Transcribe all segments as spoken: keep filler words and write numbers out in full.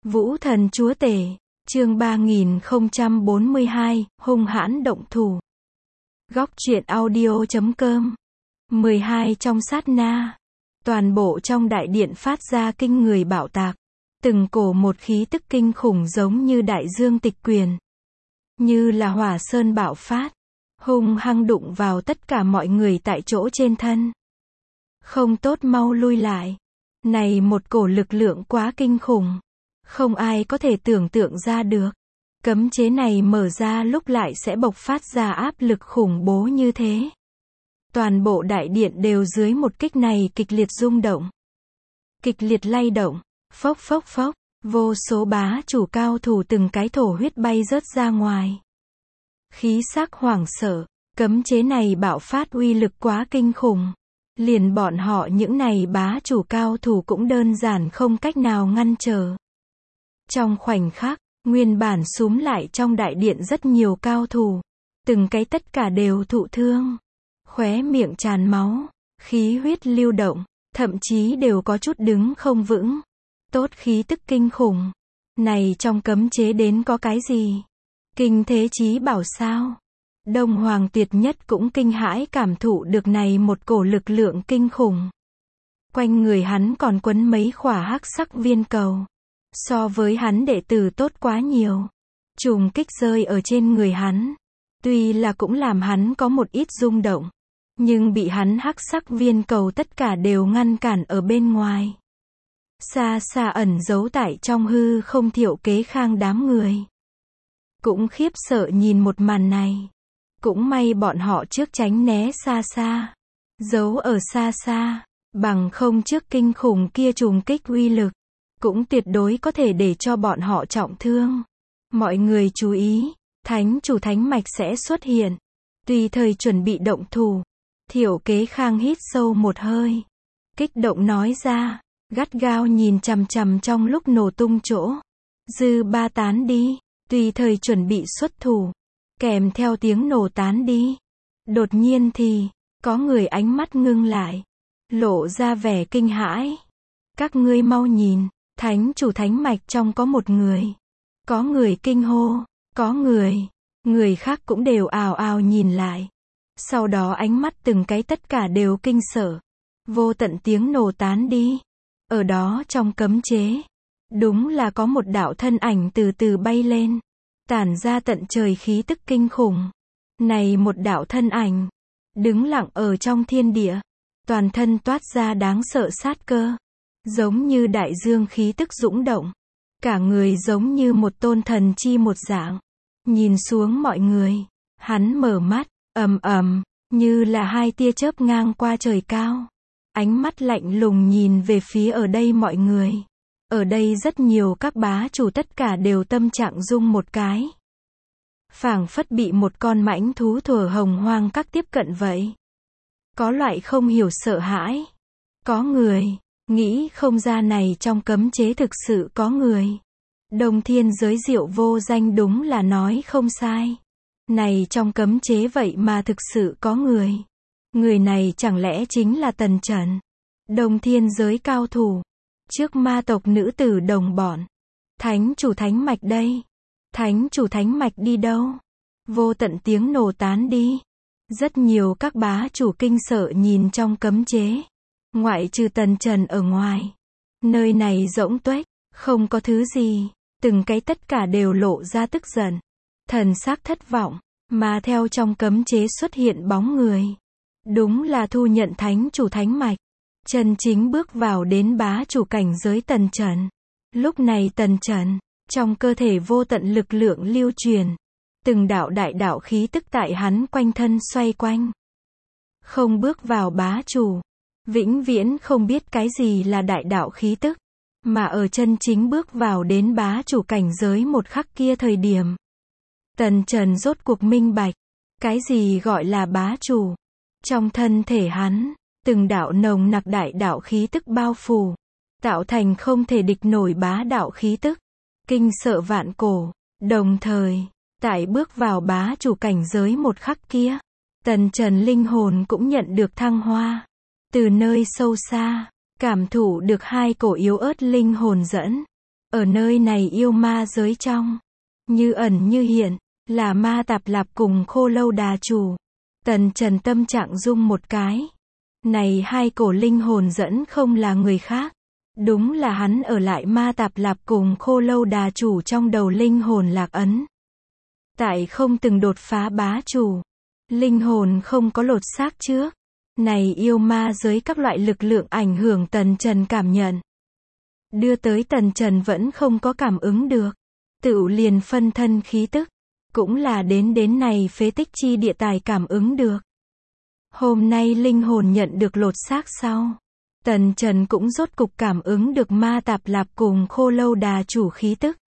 Vũ thần chúa tể, chương ba nghìn không trăm bốn mươi hai, hung hãn động thủ. Góc truyện audio chấm com. mười hai Trong sát na, toàn bộ trong đại điện phát ra kinh người bạo tạc. Từng cổ một khí tức kinh khủng giống như đại dương tịch quyền. Như là hỏa sơn bạo phát, hung hăng đụng vào tất cả mọi người tại chỗ trên thân. Không tốt, mau lui lại. Này một cổ lực lượng quá kinh khủng. Không ai có thể tưởng tượng ra được. Cấm chế này mở ra lúc lại sẽ bộc phát ra áp lực khủng bố như thế. Toàn bộ đại điện đều dưới một kích này kịch liệt rung động. Kịch liệt lay động. Phốc phốc phốc. Vô số bá chủ cao thủ từng cái thổ huyết bay rớt ra ngoài. Khí xác hoảng sợ. Cấm chế này bạo phát uy lực quá kinh khủng. Liền bọn họ những này bá chủ cao thủ cũng đơn giản không cách nào ngăn trở. Trong khoảnh khắc, nguyên bản súm lại trong đại điện rất nhiều cao thủ. Từng cái tất cả đều thụ thương. Khóe miệng tràn máu. Khí huyết lưu động. Thậm chí đều có chút đứng không vững. Tốt khí tức kinh khủng. Này trong cấm chế đến có cái gì? Kinh thế chí bảo sao? Đông Hoàng Tuyệt Nhất cũng kinh hãi cảm thụ được này một cổ lực lượng kinh khủng. Quanh người hắn còn quấn mấy khỏa hắc sắc viên cầu. So với hắn đệ tử tốt quá nhiều. Trùng kích rơi ở trên người hắn. Tuy là cũng làm hắn có một ít rung động. Nhưng bị hắn hắc sắc viên cầu tất cả đều ngăn cản ở bên ngoài. Xa xa ẩn giấu tại trong hư không Thiệu Kế Khang đám người. Cũng khiếp sợ nhìn một màn này. Cũng may bọn họ trước tránh né xa xa. Giấu ở xa xa. Bằng không trước kinh khủng kia trùng kích uy lực. Cũng tuyệt đối có thể để cho bọn họ trọng thương. Mọi người chú ý. Thánh chủ thánh mạch sẽ xuất hiện. Tùy thời chuẩn bị động thủ. Thiệu Kế Khang hít sâu một hơi. Kích động nói ra. Gắt gao nhìn chằm chằm trong lúc nổ tung chỗ. Dư ba tán đi. Tùy thời chuẩn bị xuất thủ. Kèm theo tiếng nổ tán đi. Đột nhiên thì, có người ánh mắt ngưng lại. Lộ ra vẻ kinh hãi. Các ngươi mau nhìn, thánh chủ thánh mạch trong có một người. Có người kinh hô, có người. Người khác cũng đều ào ào nhìn lại. Sau đó ánh mắt từng cái tất cả đều kinh sợ. Vô tận tiếng nổ tán đi. Ở đó trong cấm chế. Đúng là có một đạo thân ảnh từ từ bay lên. Tản ra tận trời khí tức kinh khủng. Này một đạo thân ảnh. Đứng lặng ở trong thiên địa. Toàn thân toát ra đáng sợ sát cơ. Giống như đại dương khí tức dũng động. Cả người giống như một tôn thần chi một dạng. Nhìn xuống mọi người. Hắn mở mắt, ầm ầm, như là hai tia chớp ngang qua trời cao. Ánh mắt lạnh lùng nhìn về phía ở đây mọi người. Ở đây rất nhiều các bá chủ tất cả đều tâm trạng rung một cái. Phảng phất bị một con mãnh thú thuở hồng hoang các tiếp cận vậy. Có loại không hiểu sợ hãi. Có người, nghĩ không ra này trong cấm chế thực sự có người. Đông Thiên Giới Diệu vô danh đúng là nói không sai. Này trong cấm chế vậy mà thực sự có người. Người này chẳng lẽ chính là Tần Trần. Đông Thiên Giới cao thủ. Trước ma tộc nữ tử đồng bọn. Thánh chủ thánh mạch đây. Thánh chủ thánh mạch đi đâu? Vô tận tiếng nổ tán đi. Rất nhiều các bá chủ kinh sợ nhìn trong cấm chế. Ngoại trừ Tần Trần ở ngoài. Nơi này rỗng tuếch, không có thứ gì. Từng cái tất cả đều lộ ra tức giận. Thần sắc thất vọng. Mà theo trong cấm chế xuất hiện bóng người. Đúng là thu nhận thánh chủ thánh mạch. Chân chính bước vào đến bá chủ cảnh giới Tần Trần. Lúc này Tần Trần, trong cơ thể vô tận lực lượng lưu truyền. Từng đạo đại đạo khí tức tại hắn quanh thân xoay quanh. Không bước vào bá chủ. Vĩnh viễn không biết cái gì là đại đạo khí tức. Mà ở chân chính bước vào đến bá chủ cảnh giới một khắc kia thời điểm. Tần Trần rốt cuộc minh bạch. Cái gì gọi là bá chủ? Trong thân thể hắn. Từng đạo nồng nặc đại đạo khí tức bao phủ. Tạo thành không thể địch nổi bá đạo khí tức. Kinh sợ vạn cổ. Đồng thời, tại bước vào bá chủ cảnh giới một khắc kia. Tần Trần linh hồn cũng nhận được thăng hoa. Từ nơi sâu xa, cảm thụ được hai cổ yếu ớt linh hồn dẫn. Ở nơi này yêu ma giới trong, như ẩn như hiện, là Ma Tạp Lạp cùng Khô Lâu Đà Chủ. Tần Trần tâm trạng rung một cái. Này hai cổ linh hồn dẫn không là người khác. Đúng là hắn ở lại Ma Tạp Lạp cùng Khô Lâu Đà Chủ trong đầu linh hồn lạc ấn. Tại không từng đột phá bá chủ. Linh hồn không có lột xác trước. Này yêu ma giới các loại lực lượng ảnh hưởng Tần Trần cảm nhận. Đưa tới Tần Trần vẫn không có cảm ứng được. Tựu liền phân thân khí tức. Cũng là đến đến này phế tích chi địa tài cảm ứng được. Hôm nay linh hồn nhận được lột xác sau. Tần Trần cũng rốt cục cảm ứng được Ma Tạp Lạp cùng Khô Lâu Đà Chủ khí tức.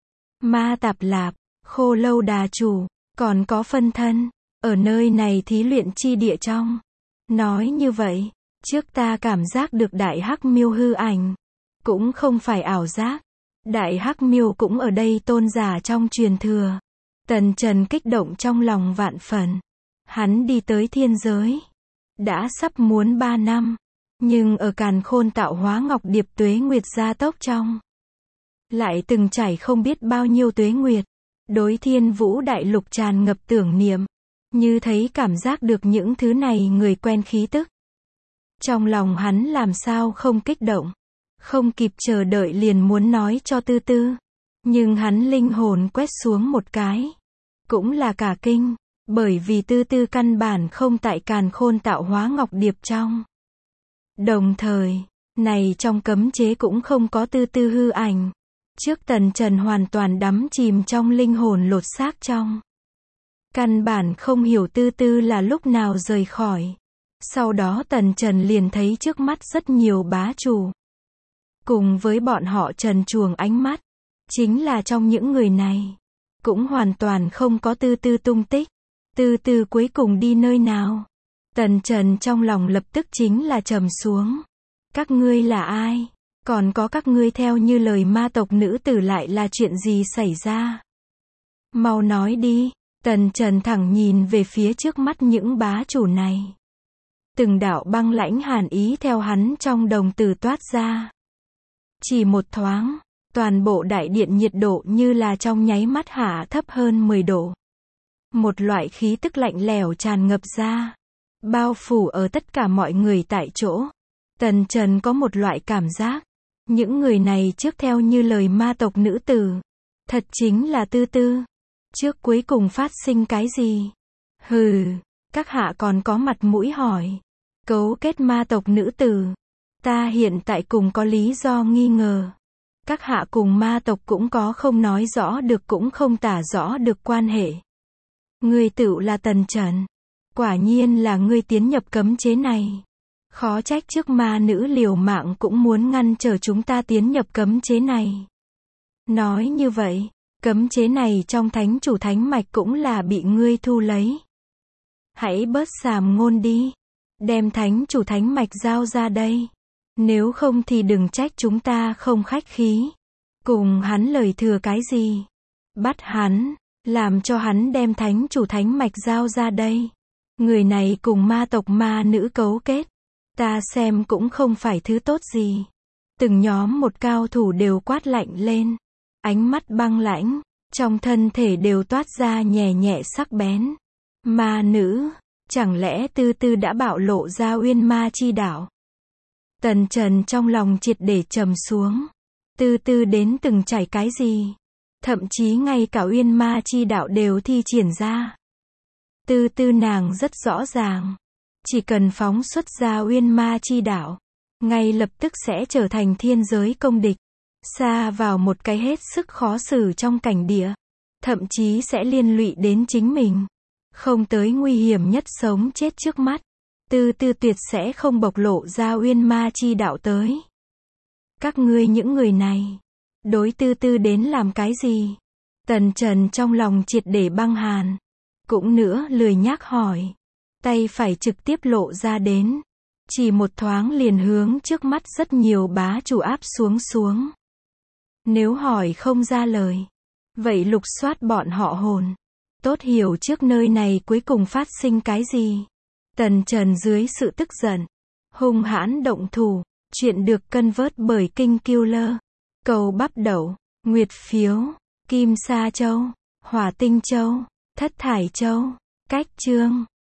Ma Tạp Lạp, Khô Lâu Đà Chủ, còn có phân thân, ở nơi này thí luyện chi địa trong. Nói như vậy, trước ta cảm giác được Đại Hắc Miêu hư ảnh. Cũng không phải ảo giác. Đại Hắc Miêu cũng ở đây tôn giả trong truyền thừa. Tần Trần kích động trong lòng vạn phần. Hắn đi tới thiên giới. Đã sắp muốn ba năm. Nhưng ở Càn Khôn tạo hóa ngọc điệp tuế nguyệt gia tốc trong. Lại từng trải không biết bao nhiêu tuế nguyệt. Đối Thiên Vũ Đại Lục tràn ngập tưởng niệm. Như thấy cảm giác được những thứ này người quen khí tức. Trong lòng hắn làm sao không kích động. Không kịp chờ đợi liền muốn nói cho Tư Tư. Nhưng hắn linh hồn quét xuống một cái. Cũng là cả kinh. Bởi vì Tư Tư căn bản không tại Càn Khôn tạo hóa ngọc điệp trong. Đồng thời, này trong cấm chế cũng không có Tư Tư hư ảnh. Trước Tần Trần hoàn toàn đắm chìm trong linh hồn lột xác trong. Căn bản không hiểu Tư Tư là lúc nào rời khỏi. Sau đó Tần Trần liền thấy trước mắt rất nhiều bá chủ. Cùng với bọn họ trần truồng ánh mắt. Chính là trong những người này. Cũng hoàn toàn không có Tư Tư tung tích. Tư Tư cuối cùng đi nơi nào? Tần Trần trong lòng lập tức chính là trầm xuống. Các ngươi là ai? Còn có các ngươi theo như lời ma tộc nữ tử lại là chuyện gì xảy ra? Mau nói đi. Tần Trần thẳng nhìn về phía trước mắt những bá chủ này. Từng đạo băng lãnh hàn ý theo hắn trong đồng tử toát ra. Chỉ một thoáng, toàn bộ đại điện nhiệt độ như là trong nháy mắt hạ thấp hơn mười độ. Một loại khí tức lạnh lẽo tràn ngập ra. Bao phủ ở tất cả mọi người tại chỗ. Tần Trần có một loại cảm giác. Những người này trước theo như lời ma tộc nữ tử. Thật chính là Tư Tư. Trước cuối cùng phát sinh cái gì? Hừ, các hạ còn có mặt mũi hỏi. Cấu kết ma tộc nữ tử. Ta hiện tại cùng có lý do nghi ngờ. Các hạ cùng ma tộc cũng có không nói rõ được cũng không tả rõ được quan hệ. Ngươi tựu là Tần Trần. Quả nhiên là ngươi tiến nhập cấm chế này. Khó trách trước ma nữ liều mạng cũng muốn ngăn trở chúng ta tiến nhập cấm chế này. Nói như vậy, cấm chế này trong thánh chủ thánh mạch cũng là bị ngươi thu lấy. Hãy bớt sàm ngôn đi. Đem thánh chủ thánh mạch giao ra đây. Nếu không thì đừng trách chúng ta không khách khí. Cùng hắn lời thừa cái gì? Bắt hắn. Làm cho hắn đem thánh chủ thánh mạch giao ra đây. Người này cùng ma tộc ma nữ cấu kết. Ta xem cũng không phải thứ tốt gì. Từng nhóm một cao thủ đều quát lạnh lên. Ánh mắt băng lãnh. Trong thân thể đều toát ra nhẹ nhẹ sắc bén. Ma nữ. Chẳng lẽ Tư Tư đã bạo lộ ra uyên ma chi đạo? Tần Trần trong lòng triệt để trầm xuống. Tư Tư đến từng trải cái gì? Thậm chí ngay cả uyên ma chi đạo đều thi triển ra. Tư Tư nàng rất rõ ràng. Chỉ cần phóng xuất ra uyên ma chi đạo. Ngay lập tức sẽ trở thành thiên giới công địch. Xa vào một cái hết sức khó xử trong cảnh địa. Thậm chí sẽ liên lụy đến chính mình. Không tới nguy hiểm nhất sống chết trước mắt. Tư Tư tuyệt sẽ không bộc lộ ra uyên ma chi đạo tới. Các ngươi những người này. Đối Tư Tư đến làm cái gì? Tần Trần trong lòng triệt để băng hàn. Cũng nữa lười nhác hỏi. Tay phải trực tiếp lộ ra đến. Chỉ một thoáng liền hướng trước mắt rất nhiều bá chủ áp xuống xuống. Nếu hỏi không ra lời. Vậy lục soát bọn họ hồn. Tốt hiểu trước nơi này cuối cùng phát sinh cái gì. Tần Trần dưới sự tức giận. Hung hãn động thủ. Chuyện được cân vớt bởi King Killer. Cầu bắp đậu, nguyệt phiếu, kim sa châu, hỏa tinh châu, thất thải châu, cách chương.